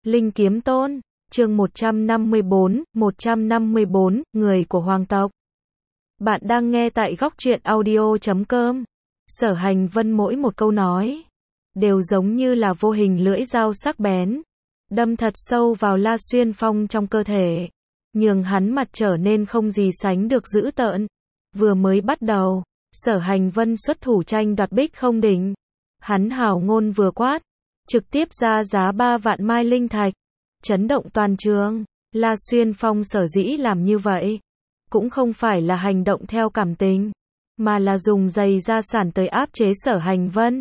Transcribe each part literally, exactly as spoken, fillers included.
Linh Kiếm Tôn, chương một trăm năm mươi bốn, một trăm năm mươi bốn, người của hoàng tộc. Bạn đang nghe tại góc truyện audio chấm com. Sở Hành Vân mỗi một câu nói, đều giống như là vô hình lưỡi dao sắc bén, đâm thật sâu vào La Xuyên Phong trong cơ thể, nhường hắn mặt trở nên không gì sánh được dữ tợn. Vừa mới bắt đầu, Sở Hành Vân xuất thủ tranh đoạt Bích Không Đỉnh. Hắn hào ngôn vừa quát, trực tiếp ra giá ba vạn mai linh thạch, chấn động toàn trường. La Xuyên Phong sở dĩ làm như vậy, cũng không phải là hành động theo cảm tình, mà là dùng giày gia sản tới áp chế Sở Hành Vân.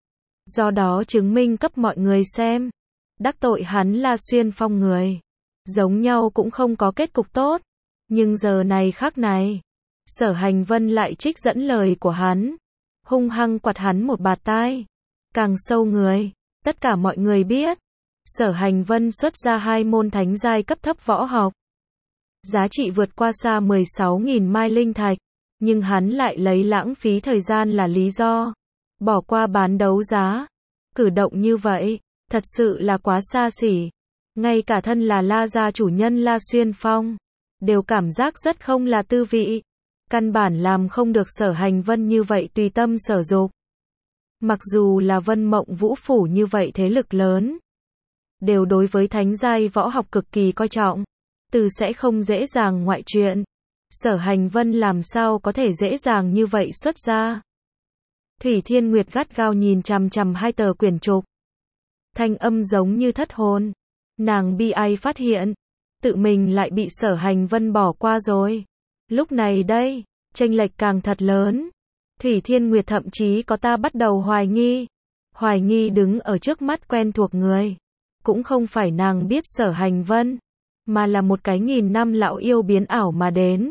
Do đó chứng minh cấp mọi người xem, đắc tội hắn La Xuyên Phong người, giống nhau cũng không có kết cục tốt. Nhưng giờ này khắc này, Sở Hành Vân lại trích dẫn lời của hắn, hung hăng quạt hắn một bạt tai. Càng sâu người, tất cả mọi người biết, Sở Hành Vân xuất ra hai môn thánh giai cấp thấp võ học, giá trị vượt qua xa mười sáu nghìn mai linh thạch, nhưng hắn lại lấy lãng phí thời gian là lý do, bỏ qua bán đấu giá. Cử động như vậy, thật sự là quá xa xỉ. Ngay cả thân là La gia chủ nhân La Xuyên Phong, đều cảm giác rất không là tư vị. Căn bản làm không được Sở Hành Vân như vậy tùy tâm sở dục. Mặc dù là Vân Mộng Vũ Phủ như vậy thế lực lớn, đều đối với thánh giai võ học cực kỳ coi trọng, từ sẽ không dễ dàng ngoại chuyện. Sở Hành Vân làm sao có thể dễ dàng như vậy xuất ra. Thủy Thiên Nguyệt gắt gao nhìn chằm chằm hai tờ quyển trục, thanh âm giống như thất hồn. Nàng bi ai phát hiện, tự mình lại bị Sở Hành Vân bỏ qua rồi. Lúc này đây, chênh lệch càng thật lớn. Thủy Thiên Nguyệt thậm chí có ta bắt đầu hoài nghi. Hoài nghi đứng ở trước mắt quen thuộc người, cũng không phải nàng biết Sở Hành Vân, mà là một cái nghìn năm lão yêu biến ảo mà đến.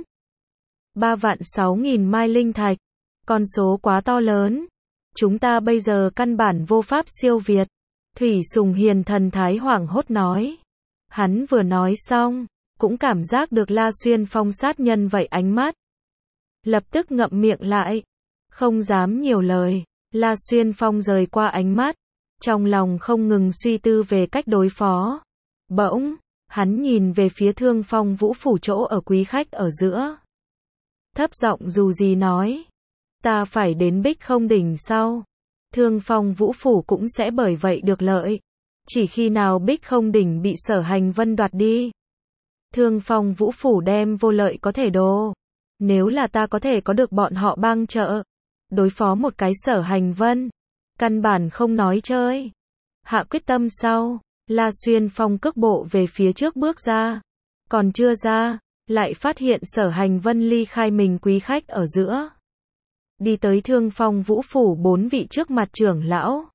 Ba vạn sáu nghìn mai linh thạch, con số quá to lớn. Chúng ta bây giờ căn bản vô pháp siêu việt. Thủy Sùng Hiền thần thái hoảng hốt nói. Hắn vừa nói xong, cũng cảm giác được La Xuyên Phong sát nhân vậy ánh mắt. Lập tức ngậm miệng lại, không dám nhiều lời. La Xuyên Phong rời qua ánh mắt, trong lòng không ngừng suy tư về cách đối phó. Bỗng, hắn nhìn về phía Thương Phong Vũ Phủ chỗ ở quý khách ở giữa. Thấp giọng dù gì nói, ta phải đến Bích Không Đỉnh sau, Thương Phong Vũ Phủ cũng sẽ bởi vậy được lợi. Chỉ khi nào Bích Không Đỉnh bị Sở Hành Vân đoạt đi, Thương Phong Vũ Phủ đem vô lợi có thể đồ. Nếu là ta có thể có được bọn họ bang trợ, đối phó một cái Sở Hành Vân, căn bản không nói chơi. Hạ quyết tâm sau, La Xuyên Phong cước bộ về phía trước bước ra. Còn chưa ra, lại phát hiện Sở Hành Vân ly khai mình quý khách ở giữa, đi tới Thương Phong Vũ Phủ bốn vị trước mặt trưởng lão.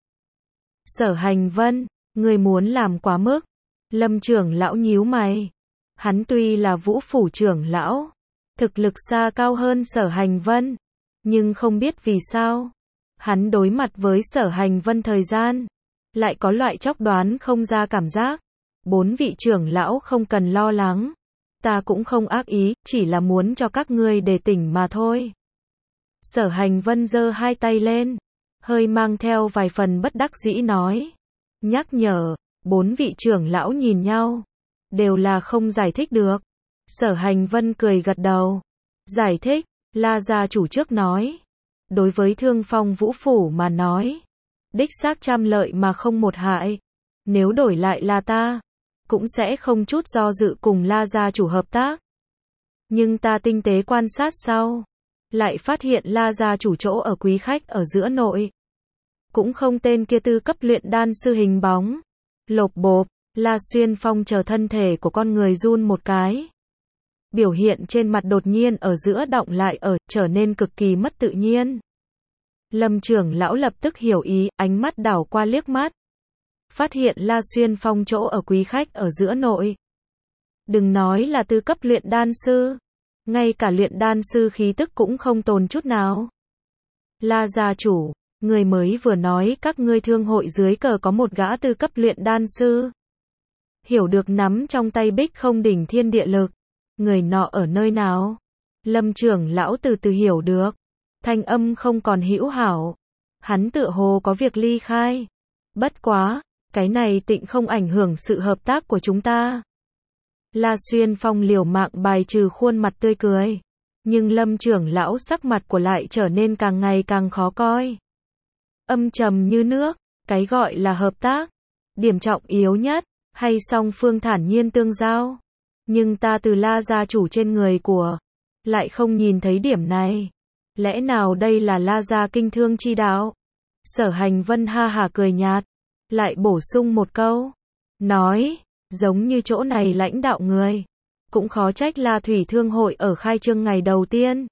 Sở Hành Vân, người muốn làm quá mức. Lâm trưởng lão nhíu mày. Hắn tuy là Vũ Phủ trưởng lão, thực lực xa cao hơn Sở Hành Vân, nhưng không biết vì sao, hắn đối mặt với Sở Hành Vân thời gian, lại có loại chóc đoán không ra cảm giác. Bốn vị trưởng lão không cần lo lắng, ta cũng không ác ý, chỉ là muốn cho các ngươi đề tỉnh mà thôi. Sở Hành Vân giơ hai tay lên, hơi mang theo vài phần bất đắc dĩ nói. Nhắc nhở, bốn vị trưởng lão nhìn nhau, đều là không giải thích được. Sở Hành Vân cười gật đầu. Giải thích, La gia chủ trước nói. Đối với Thương Phong Vũ Phủ mà nói, đích xác trăm lợi mà không một hại. Nếu đổi lại là ta, cũng sẽ không chút do dự cùng La gia chủ hợp tác. Nhưng ta tinh tế quan sát sau, lại phát hiện La gia chủ chỗ ở quý khách ở giữa nội, cũng không tên kia tư cấp luyện đan sư hình bóng. Lộp bộp, La Xuyên Phong chờ thân thể của con người run một cái. Biểu hiện trên mặt đột nhiên ở giữa động lại ở, trở nên cực kỳ mất tự nhiên. Lâm trưởng lão lập tức hiểu ý, ánh mắt đảo qua liếc mắt. Phát hiện La Xuyên Phong chỗ ở quý khách ở giữa nội. Đừng nói là tư cấp luyện đan sư, ngay cả luyện đan sư khí tức cũng không tồn chút nào. La gia chủ, người mới vừa nói các ngươi thương hội dưới cờ có một gã tư cấp luyện đan sư. Hiểu được nắm trong tay Bích Không Đỉnh thiên địa lực. Người nọ ở nơi nào? Lâm trưởng lão từ từ hiểu được. Thanh âm không còn hữu hảo. Hắn tựa hồ có việc ly khai. Bất quá, cái này tịnh không ảnh hưởng sự hợp tác của chúng ta. La Xuyên Phong liều mạng bài trừ khuôn mặt tươi cười. Nhưng Lâm trưởng lão sắc mặt của lại trở nên càng ngày càng khó coi. Âm trầm như nước, cái gọi là hợp tác. Điểm trọng yếu nhất, hay song phương thản nhiên tương giao. Nhưng ta từ La gia chủ trên người của, lại không nhìn thấy điểm này. Lẽ nào đây là La gia kinh thương chi đạo? Sở Hành Vân ha hả cười nhạt, lại bổ sung một câu. Nói, giống như chỗ này lãnh đạo người. Cũng khó trách La Thủy Thương hội ở khai trương ngày đầu tiên.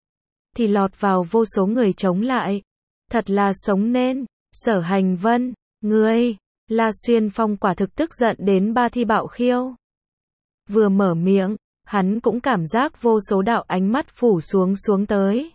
Thì lọt vào vô số người chống lại. Thật là sống nên, Sở Hành Vân, ngươi, La Xuyên Phong quả thực tức giận đến ba thi bạo khiêu. Vừa mở miệng, hắn cũng cảm giác vô số đạo ánh mắt phủ xuống xuống tới.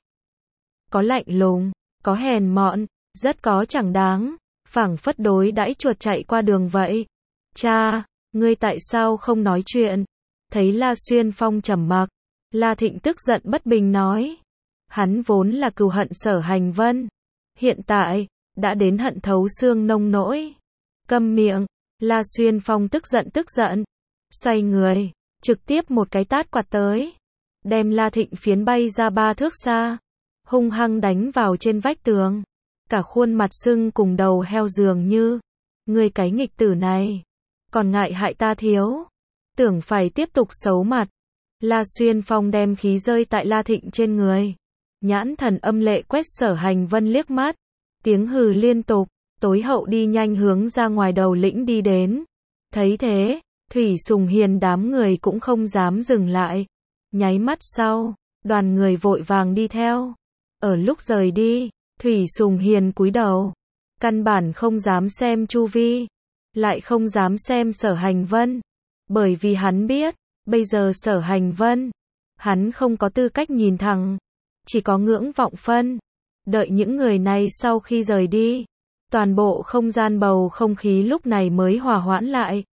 Có lạnh lùng, có hèn mọn, rất có chẳng đáng, phảng phất đối đãi chuột chạy qua đường vậy. Cha, ngươi tại sao không nói chuyện? Thấy La Xuyên Phong trầm mặc, La Thịnh tức giận bất bình nói. Hắn vốn là cừu hận Sở Hành Vân. Hiện tại, đã đến hận thấu xương nông nỗi. Câm miệng, La Xuyên Phong tức giận tức giận. Xoay người, trực tiếp một cái tát quạt tới. Đem La Thịnh phiến bay ra ba thước xa. Hung hăng đánh vào trên vách tường. Cả khuôn mặt sưng cùng đầu heo dường như. Ngươi cái nghịch tử này. Còn ngại hại ta thiếu. Tưởng phải tiếp tục xấu mặt. La Xuyên Phong đem khí rơi tại La Thịnh trên người. Nhãn thần âm lệ quét Sở Hành Vân liếc mắt. Tiếng hừ liên tục. Tối hậu đi nhanh hướng ra ngoài đầu lĩnh đi đến. Thấy thế, Thủy Sùng Hiền đám người cũng không dám dừng lại. Nháy mắt sau, đoàn người vội vàng đi theo. Ở lúc rời đi, Thủy Sùng Hiền cúi đầu. Căn bản không dám xem chu vi. Lại không dám xem Sở Hành Vân. Bởi vì hắn biết, bây giờ Sở Hành Vân, hắn không có tư cách nhìn thẳng. Chỉ có ngưỡng vọng phân. Đợi những người này sau khi rời đi. Toàn bộ không gian bầu không khí lúc này mới hòa hoãn lại.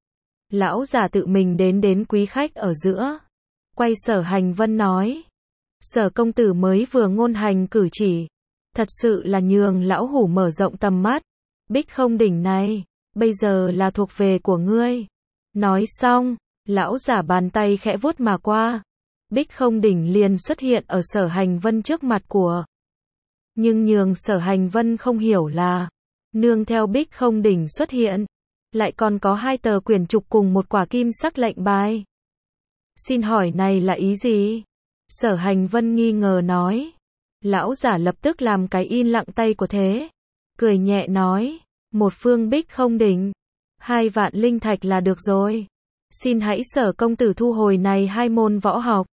Lão giả tự mình đến đến quý khách ở giữa. Quay Sở Hành Vân nói. Sở công tử mới vừa ngôn hành cử chỉ. Thật sự là nhường lão hủ mở rộng tầm mắt. Bích Không đỉnh này, bây giờ là thuộc về của ngươi. Nói xong, lão giả bàn tay khẽ vuốt mà qua. Bích Không đỉnh liền xuất hiện ở Sở Hành Vân trước mặt của. Nhưng nhường Sở Hành Vân không hiểu là, nương theo Bích Không đỉnh xuất hiện, lại còn có hai tờ quyển trục cùng một quả kim sắc lệnh bài. Xin hỏi này là ý gì? Sở Hành Vân nghi ngờ nói. Lão giả lập tức làm cái in lặng tay của thế. Cười nhẹ nói, một phương Bích Không đỉnh, hai vạn linh thạch là được rồi. Xin hãy Sở công tử thu hồi này hai môn võ học.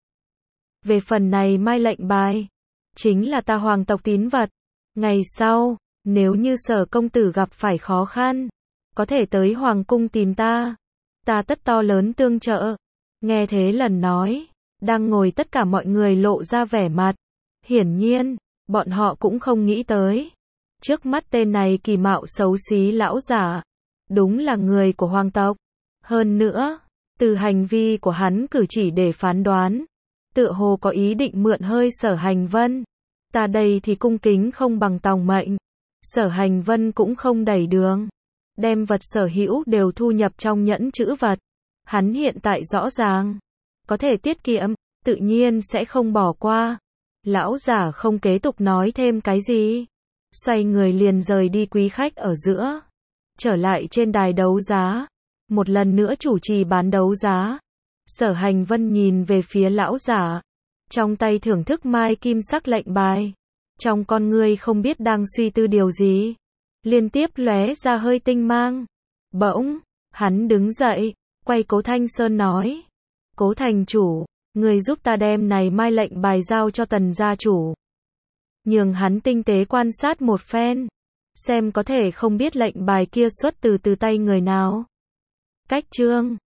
Về phần này mai lệnh bài, chính là ta hoàng tộc tín vật. Ngày sau, nếu như Sở công tử gặp phải khó khăn, có thể tới hoàng cung tìm ta. Ta tất to lớn tương trợ. Nghe thế lần nói, đang ngồi tất cả mọi người lộ ra vẻ mặt. Hiển nhiên, bọn họ cũng không nghĩ tới. Trước mắt tên này kỳ mạo xấu xí lão giả, đúng là người của hoàng tộc. Hơn nữa, từ hành vi của hắn cử chỉ để phán đoán, tựa hồ có ý định mượn hơi Sở Hành Vân. Ta đây thì cung kính không bằng tòng mệnh. Sở Hành Vân cũng không đẩy đường. Đem vật sở hữu đều thu nhập trong nhẫn trữ vật. Hắn hiện tại rõ ràng, có thể tiết kiệm, tự nhiên sẽ không bỏ qua. Lão giả không kế tục nói thêm cái gì. Xoay người liền rời đi quý khách ở giữa. Trở lại trên đài đấu giá. Một lần nữa chủ trì bán đấu giá. Sở Hành Vân nhìn về phía lão giả. Trong tay thưởng thức mai kim sắc lệnh bài. Trong con ngươi không biết đang suy tư điều gì. Liên tiếp lóe ra hơi tinh mang. Bỗng, hắn đứng dậy, quay Cố Thanh Sơn nói. Cố thành chủ, người giúp ta đem này mai lệnh bài giao cho Tần gia chủ. Nhường hắn tinh tế quan sát một phen. Xem có thể không biết lệnh bài kia xuất từ từ tay người nào. Cách chương